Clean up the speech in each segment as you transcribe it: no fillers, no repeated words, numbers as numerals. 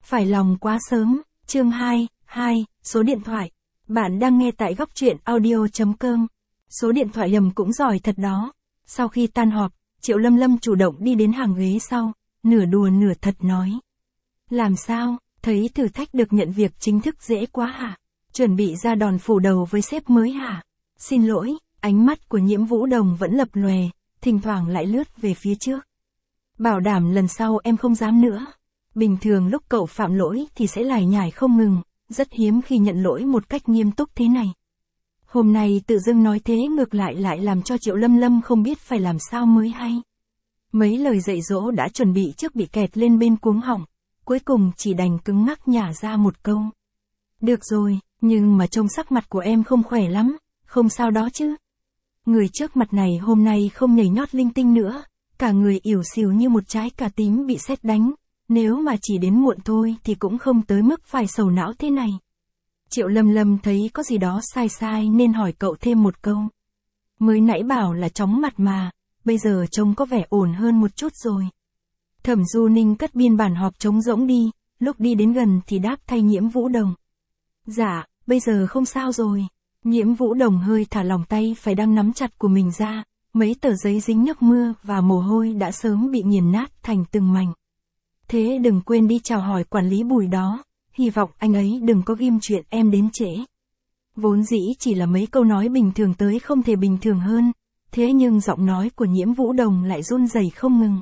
Phải lòng quá sớm, chương 2, số điện thoại. Bạn đang nghe tại góc truyện audio.com. Số điện thoại Lâm cũng giỏi thật đó. Sau khi tan họp, Triệu Lâm Lâm chủ động đi đến hàng ghế sau, nửa đùa nửa thật nói. Làm sao, thấy thử thách được nhận việc chính thức dễ quá hả? Chuẩn bị ra đòn phủ đầu với sếp mới hả? Xin lỗi, ánh mắt của Nhiễm Vũ Đồng vẫn lập lòe, thỉnh thoảng lại lướt về phía trước. Bảo đảm lần sau em không dám nữa. Bình thường lúc cậu phạm lỗi thì sẽ lải nhải không ngừng, rất hiếm khi nhận lỗi một cách nghiêm túc thế này. Hôm nay tự dưng nói thế ngược lại làm cho Triệu Lâm Lâm không biết phải làm sao mới hay. Mấy lời dạy dỗ đã chuẩn bị trước bị kẹt lên bên cuống họng, cuối cùng chỉ đành cứng ngắc nhả ra một câu. Được rồi, nhưng mà trông sắc mặt của em không khỏe lắm, không sao đó chứ. Người trước mặt này hôm nay không nhảy nhót linh tinh nữa, cả người ỉu xìu như một trái cà tím bị sét đánh. Nếu mà chỉ đến muộn thôi thì cũng không tới mức phải sầu não thế này. Triệu Lâm Lâm thấy có gì đó sai nên hỏi cậu thêm một câu. Mới nãy bảo là chóng mặt mà, bây giờ trông có vẻ ổn hơn một chút rồi. Thẩm Du Ninh cất biên bản họp trống rỗng đi, lúc đi đến gần thì đáp thay Nhiễm Vũ Đồng. Dạ, bây giờ không sao rồi. Nhiễm Vũ Đồng hơi thả lỏng tay phải đang nắm chặt của mình ra, mấy tờ giấy dính nước mưa và mồ hôi đã sớm bị nghiền nát thành từng mảnh. Thế đừng quên đi chào hỏi quản lý Bùi đó, hy vọng anh ấy đừng có ghim chuyện em đến trễ. Vốn dĩ chỉ là mấy câu nói bình thường tới không thể bình thường hơn, thế nhưng giọng nói của Nhiễm Vũ Đồng lại run rẩy không ngừng.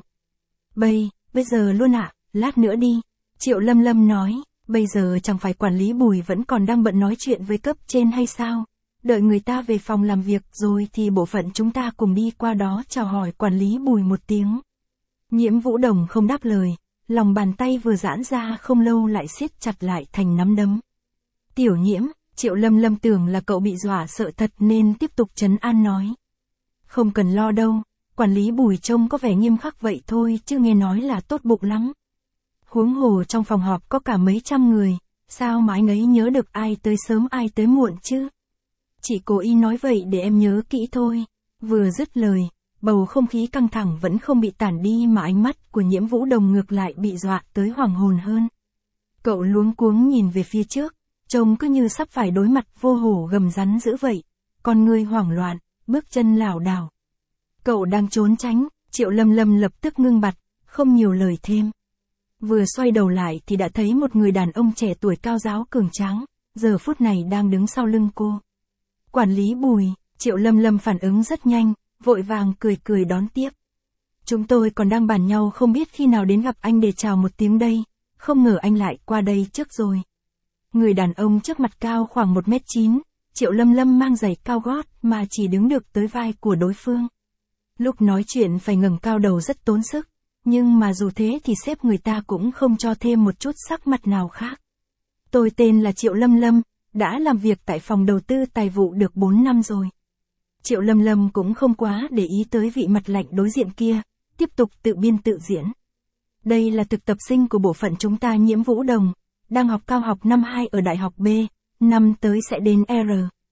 Bây giờ luôn ạ, lát nữa đi. Triệu Lâm Lâm nói, bây giờ chẳng phải quản lý Bùi vẫn còn đang bận nói chuyện với cấp trên hay sao? Đợi người ta về phòng làm việc rồi thì bộ phận chúng ta cùng đi qua đó chào hỏi quản lý Bùi một tiếng. Nhiễm Vũ Đồng không đáp lời. Lòng bàn tay vừa giãn ra không lâu lại siết chặt lại thành nắm đấm. Tiểu Nhiễm, Triệu Lâm Lâm tưởng là cậu bị dọa sợ thật nên tiếp tục trấn an nói. Không cần lo đâu, quản lý Bùi trông có vẻ nghiêm khắc vậy thôi chứ nghe nói là tốt bụng lắm. Huống hồ trong phòng họp có cả mấy trăm người, sao mà anh ấy nhớ được ai tới sớm ai tới muộn chứ? Chỉ cố ý nói vậy để em nhớ kỹ thôi. Vừa dứt lời. Bầu không khí căng thẳng vẫn không bị tản đi mà ánh mắt của Nhiễm Vũ Đồng ngược lại bị dọa tới hoảng hồn hơn. Cậu luống cuống nhìn về phía trước, trông cứ như sắp phải đối mặt vô hổ gầm rắn dữ vậy, con người hoảng loạn, bước chân lảo đảo. Cậu đang trốn tránh, Triệu Lâm Lâm lập tức ngưng bặt, không nhiều lời thêm. Vừa xoay đầu lại thì đã thấy một người đàn ông trẻ tuổi cao ráo cường tráng, giờ phút này đang đứng sau lưng cô. Quản lý Bùi, Triệu Lâm Lâm phản ứng rất nhanh. Vội vàng cười đón tiếp. Chúng tôi còn đang bàn nhau không biết khi nào đến gặp anh để chào một tiếng đây, không ngờ anh lại qua đây trước rồi. Người đàn ông trước mặt cao khoảng 1m9, Triệu Lâm Lâm mang giày cao gót mà chỉ đứng được tới vai của đối phương. Lúc nói chuyện phải ngẩng cao đầu rất tốn sức, nhưng mà dù thế thì sếp người ta cũng không cho thêm một chút sắc mặt nào khác. Tôi tên là Triệu Lâm Lâm, đã làm việc tại phòng đầu tư tài vụ được 4 năm rồi. Triệu Lâm Lâm cũng không quá để ý tới vị mặt lạnh đối diện kia, tiếp tục tự biên tự diễn. Đây là thực tập sinh của bộ phận chúng ta Nhiễm Vũ Đồng, đang học cao học năm 2 ở Đại học B, năm tới sẽ đến R.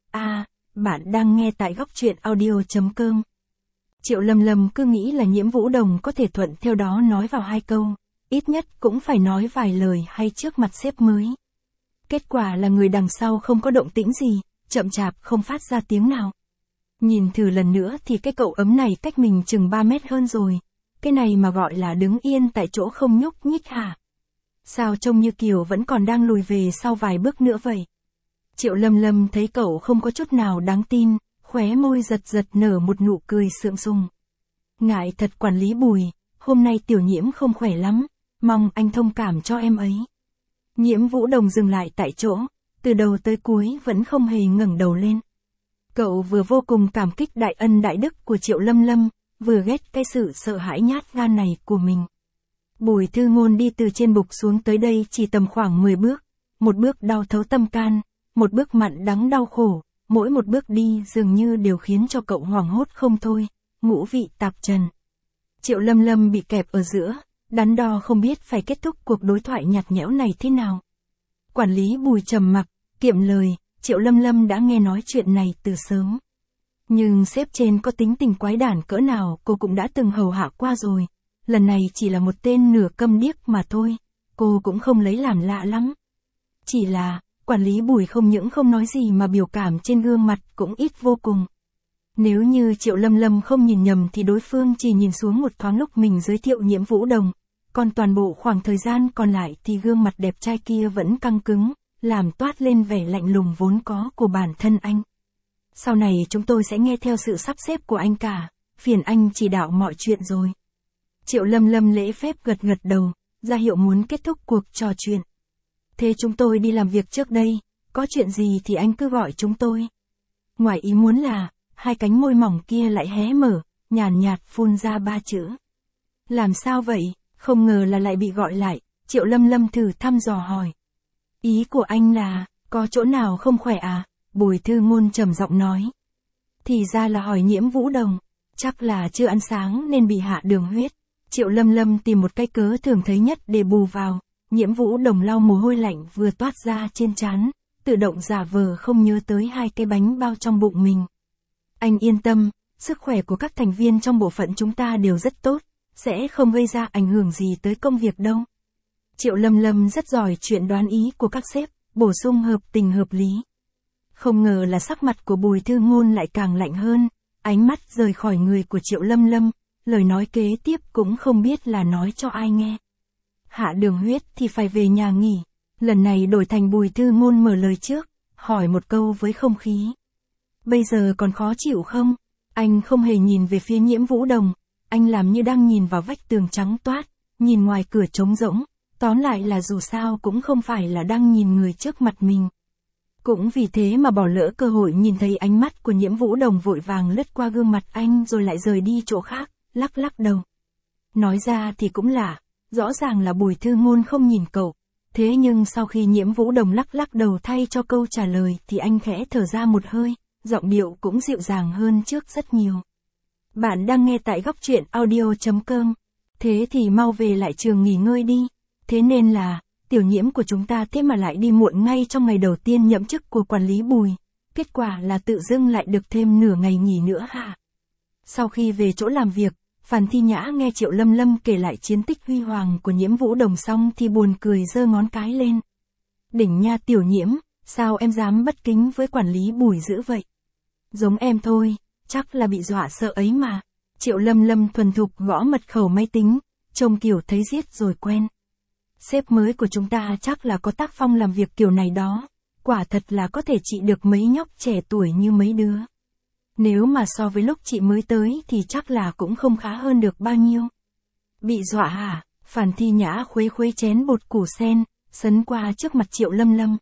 Bạn đang nghe tại góc truyện audio.com. Triệu Lâm Lâm cứ nghĩ là Nhiễm Vũ Đồng có thể thuận theo đó nói vào 2 câu, ít nhất cũng phải nói vài lời hay trước mặt sếp mới. Kết quả là người đằng sau không có động tĩnh gì, chậm chạp không phát ra tiếng nào. Nhìn thử lần nữa thì cái cậu ấm này cách mình chừng 3 mét hơn rồi. Cái này mà gọi là đứng yên tại chỗ không nhúc nhích hả? Sao trông như kiểu vẫn còn đang lùi về sau vài bước nữa vậy? Triệu Lâm Lâm thấy cậu không có chút nào đáng tin, khóe môi giật nở một nụ cười sượng sùng. Ngại thật quản lý Bùi, hôm nay Tiểu Nhiễm không khỏe lắm, mong anh thông cảm cho em ấy. Nhiễm Vũ Đồng dừng lại tại chỗ, từ đầu tới cuối vẫn không hề ngẩng đầu lên. Cậu vừa vô cùng cảm kích đại ân đại đức của Triệu Lâm Lâm, vừa ghét cái sự sợ hãi nhát gan này của mình. Bùi Thư Ngôn đi từ trên bục xuống tới đây chỉ tầm khoảng 10 bước, một bước đau thấu tâm can, một bước mặn đắng đau khổ, mỗi một bước đi dường như đều khiến cho cậu hoảng hốt không thôi, ngũ vị tạp trần. Triệu Lâm Lâm bị kẹp ở giữa, đắn đo không biết phải kết thúc cuộc đối thoại nhạt nhẽo này thế nào. Quản lý Bùi trầm mặc, kiệm lời. Triệu Lâm Lâm đã nghe nói chuyện này từ sớm. Nhưng sếp trên có tính tình quái đản cỡ nào cô cũng đã từng hầu hạ qua rồi. Lần này chỉ là một tên nửa câm điếc mà thôi. cô cũng không lấy làm lạ lắm. Chỉ là, quản lý Bùi không những không nói gì mà biểu cảm trên gương mặt cũng ít vô cùng. Nếu như Triệu Lâm Lâm không nhìn nhầm thì đối phương chỉ nhìn xuống một thoáng lúc mình giới thiệu Nhiễm Vũ Đồng, còn toàn bộ khoảng thời gian còn lại thì gương mặt đẹp trai kia vẫn căng cứng, làm toát lên vẻ lạnh lùng vốn có của bản thân anh. Sau này chúng tôi sẽ nghe theo sự sắp xếp của anh cả, phiền anh chỉ đạo mọi chuyện rồi. Triệu Lâm Lâm lễ phép gật gật đầu, ra hiệu muốn kết thúc cuộc trò chuyện. Thế chúng tôi đi làm việc trước đây, có chuyện gì thì anh cứ gọi chúng tôi. Ngoài ý muốn là, hai cánh môi mỏng kia lại hé mở, nhàn nhạt phun ra 3 chữ. Làm sao vậy, không ngờ là lại bị gọi lại, Triệu Lâm Lâm thử thăm dò hỏi. Ý của anh là, có chỗ nào không khỏe à? Bùi Thư Ngôn trầm giọng nói. Thì ra là hỏi Nhiễm Vũ Đồng, chắc là chưa ăn sáng nên bị hạ đường huyết. Triệu Lâm Lâm tìm một cái cớ thường thấy nhất để bù vào. Nhiễm Vũ Đồng lau mồ hôi lạnh vừa toát ra trên trán, tự động giả vờ không nhớ tới 2 cái bánh bao trong bụng mình. Anh yên tâm, sức khỏe của các thành viên trong bộ phận chúng ta đều rất tốt, sẽ không gây ra ảnh hưởng gì tới công việc đâu. Triệu Lâm Lâm rất giỏi chuyện đoán ý của các sếp, bổ sung hợp tình hợp lý. Không ngờ là sắc mặt của Bùi Thư Ngôn lại càng lạnh hơn, ánh mắt rời khỏi người của Triệu Lâm Lâm, lời nói kế tiếp cũng không biết là nói cho ai nghe. Hạ đường huyết thì phải về nhà nghỉ, lần này đổi thành Bùi Thư Ngôn mở lời trước, hỏi một câu với không khí. Bây giờ còn khó chịu không? Anh không hề nhìn về phía Nhiễm Vũ Đồng, anh làm như đang nhìn vào vách tường trắng toát, nhìn ngoài cửa trống rỗng, tóm lại là dù sao cũng không phải là đang nhìn người trước mặt mình. Cũng vì thế mà bỏ lỡ cơ hội nhìn thấy ánh mắt của Nhiễm Vũ Đồng vội vàng lướt qua gương mặt anh rồi lại rời đi chỗ khác, lắc lắc đầu. Nói ra thì cũng lạ, rõ ràng là Bùi Thư Ngôn không nhìn cậu, thế nhưng sau khi Nhiễm Vũ Đồng lắc lắc đầu thay cho câu trả lời thì anh khẽ thở ra một hơi, giọng điệu cũng dịu dàng hơn trước rất nhiều. Bạn đang nghe tại góc truyện audio.com, thế thì mau về lại trường nghỉ ngơi đi, thế nên là, Tiểu Nhiễm của chúng ta thế mà lại đi muộn ngay trong ngày đầu tiên nhậm chức của quản lý Bùi, kết quả là tự dưng lại được thêm nửa ngày nghỉ nữa hả? Sau khi về chỗ làm việc, Phan Thi Nhã nghe Triệu Lâm Lâm kể lại chiến tích huy hoàng của Nhiễm Vũ Đồng xong thì buồn cười giơ ngón cái lên. Đỉnh nha Tiểu Nhiễm, sao em dám bất kính với quản lý Bùi dữ vậy? Giống em thôi, chắc là bị dọa sợ ấy mà. Triệu Lâm Lâm thuần thục gõ mật khẩu máy tính, trông kiểu thấy giết rồi quen. Sếp mới của chúng ta chắc là có tác phong làm việc kiểu này đó, quả thật là có thể trị được mấy nhóc trẻ tuổi như mấy đứa. Nếu mà so với lúc chị mới tới thì chắc là cũng không khá hơn được bao nhiêu. Bị dọa hả? Phan Thi Nhã khuấy khuấy chén bột củ sen, sấn qua trước mặt Triệu Lâm Lâm.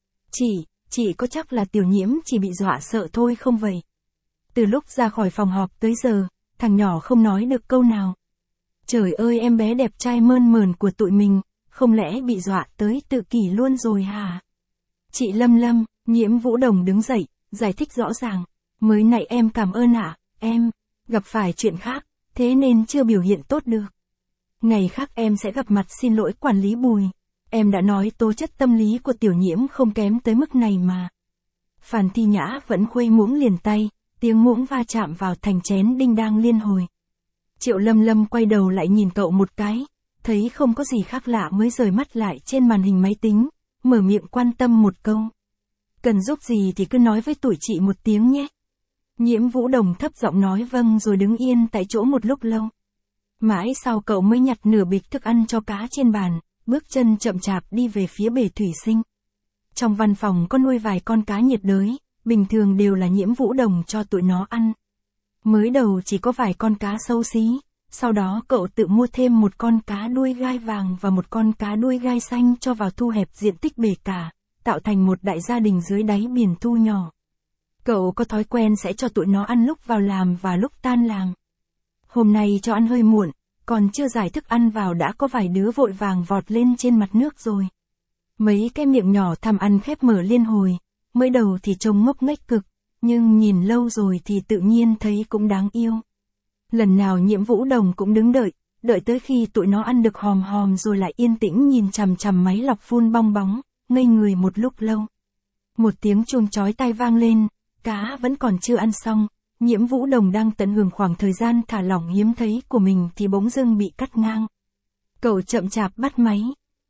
Chị có chắc là Tiểu Nhiễm chỉ bị dọa sợ thôi không vậy? Từ lúc ra khỏi phòng họp tới giờ, thằng nhỏ không nói được câu nào. Trời ơi em bé đẹp trai mơn mởn của tụi mình, không lẽ bị dọa tới tự kỷ luôn rồi hả? Chị Lâm Lâm, Nhiễm Vũ Đồng đứng dậy, giải thích rõ ràng. Mới nãy em cảm ơn ạ, em gặp phải chuyện khác, thế nên chưa biểu hiện tốt được. Ngày khác em sẽ gặp mặt xin lỗi quản lý Bùi. Em đã nói tố chất tâm lý của Tiểu Nhiễm không kém tới mức này mà. Phan Thi Nhã vẫn khuây muỗng liền tay, tiếng muỗng va chạm vào thành chén đinh đang liên hồi. Triệu Lâm Lâm quay đầu lại nhìn cậu một cái, thấy không có gì khác lạ mới rời mắt lại trên màn hình máy tính, mở miệng quan tâm một câu. Cần giúp gì thì cứ nói với tụi chị một tiếng nhé. Nhiễm Vũ Đồng thấp giọng nói vâng rồi đứng yên tại chỗ một lúc lâu. Mãi sau cậu mới nhặt nửa bịch thức ăn cho cá trên bàn, bước chân chậm chạp đi về phía bể thủy sinh. Trong văn phòng có nuôi vài con cá nhiệt đới, bình thường đều là Nhiễm Vũ Đồng cho tụi nó ăn. Mới đầu chỉ có vài con cá xấu xí, sau đó cậu tự mua thêm một con cá đuôi gai vàng và một con cá đuôi gai xanh cho vào thu hẹp diện tích bể cả, tạo thành một đại gia đình dưới đáy biển thu nhỏ. Cậu có thói quen sẽ cho tụi nó ăn lúc vào làm và lúc tan làm. Hôm nay cho ăn hơi muộn, còn chưa giải thức ăn vào đã có vài đứa vội vàng vọt lên trên mặt nước rồi. Mấy cái miệng nhỏ tham ăn khép mở liên hồi, mới đầu thì trông ngốc nghếch cực, nhưng nhìn lâu rồi thì tự nhiên thấy cũng đáng yêu. Lần nào Nhiễm Vũ Đồng cũng đứng đợi tới khi tụi nó ăn được hòm hòm rồi lại yên tĩnh nhìn chằm chằm máy lọc phun bong bóng, ngây người một lúc lâu. Một tiếng chuông chói tai vang lên, cá vẫn còn chưa ăn xong, Nhiễm Vũ Đồng đang tận hưởng khoảng thời gian thả lỏng hiếm thấy của mình thì bỗng dưng bị cắt ngang. Cậu chậm chạp bắt máy.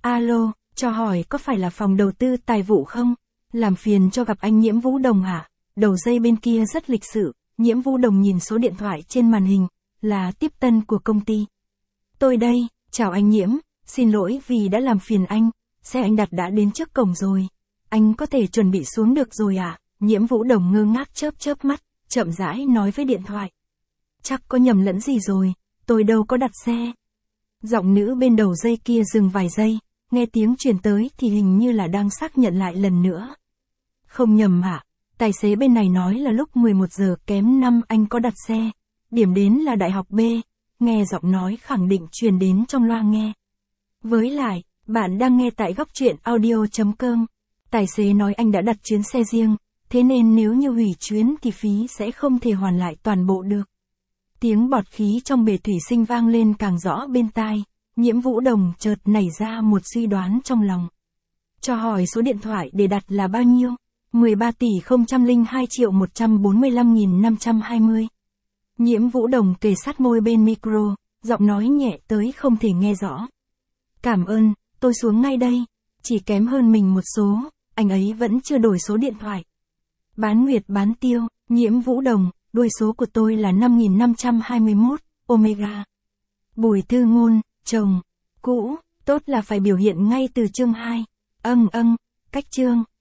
Alo, cho hỏi có phải là phòng đầu tư tài vụ không? Làm phiền cho gặp anh Nhiễm Vũ Đồng hả? Đầu dây bên kia rất lịch sự, Nhiễm Vũ Đồng nhìn số điện thoại trên màn hình, là tiếp tân của công ty. Tôi đây, chào anh Nhiễm, xin lỗi vì đã làm phiền anh, xe anh đặt đã đến trước cổng rồi. Anh có thể chuẩn bị xuống được rồi à? Nhiễm Vũ Đồng ngơ ngác chớp chớp mắt, chậm rãi nói với điện thoại. Chắc có nhầm lẫn gì rồi, tôi đâu có đặt xe. Giọng nữ bên đầu dây kia dừng vài giây, nghe tiếng truyền tới thì hình như là đang xác nhận lại lần nữa. Không nhầm hả? Tài xế bên này nói là lúc 11 giờ kém 5 anh có đặt xe. Điểm đến là Đại học B. Nghe giọng nói khẳng định truyền đến trong loa nghe. Với lại, bạn đang nghe tại góc truyện audio.com. Tài xế nói anh đã đặt chuyến xe riêng, thế nên nếu như hủy chuyến thì phí sẽ không thể hoàn lại toàn bộ được. Tiếng bọt khí trong bể thủy sinh vang lên càng rõ bên tai, Nhiễm Vũ Đồng chợt nảy ra một suy đoán trong lòng. Cho hỏi số điện thoại để đặt là bao nhiêu? 13 tỷ 002 triệu 145.520. Nhiễm Vũ Đồng kề sát môi bên micro, giọng nói nhẹ tới không thể nghe rõ. Cảm ơn, tôi xuống ngay đây. Chỉ kém hơn mình một số, anh ấy vẫn chưa đổi số điện thoại. Bán nguyệt bán tiêu, Nhiễm Vũ Đồng, đuôi số của tôi là 5521, Omega. Bùi Thư Ngôn, chồng, cũ, tốt là phải biểu hiện ngay từ chương 2. Cách chương.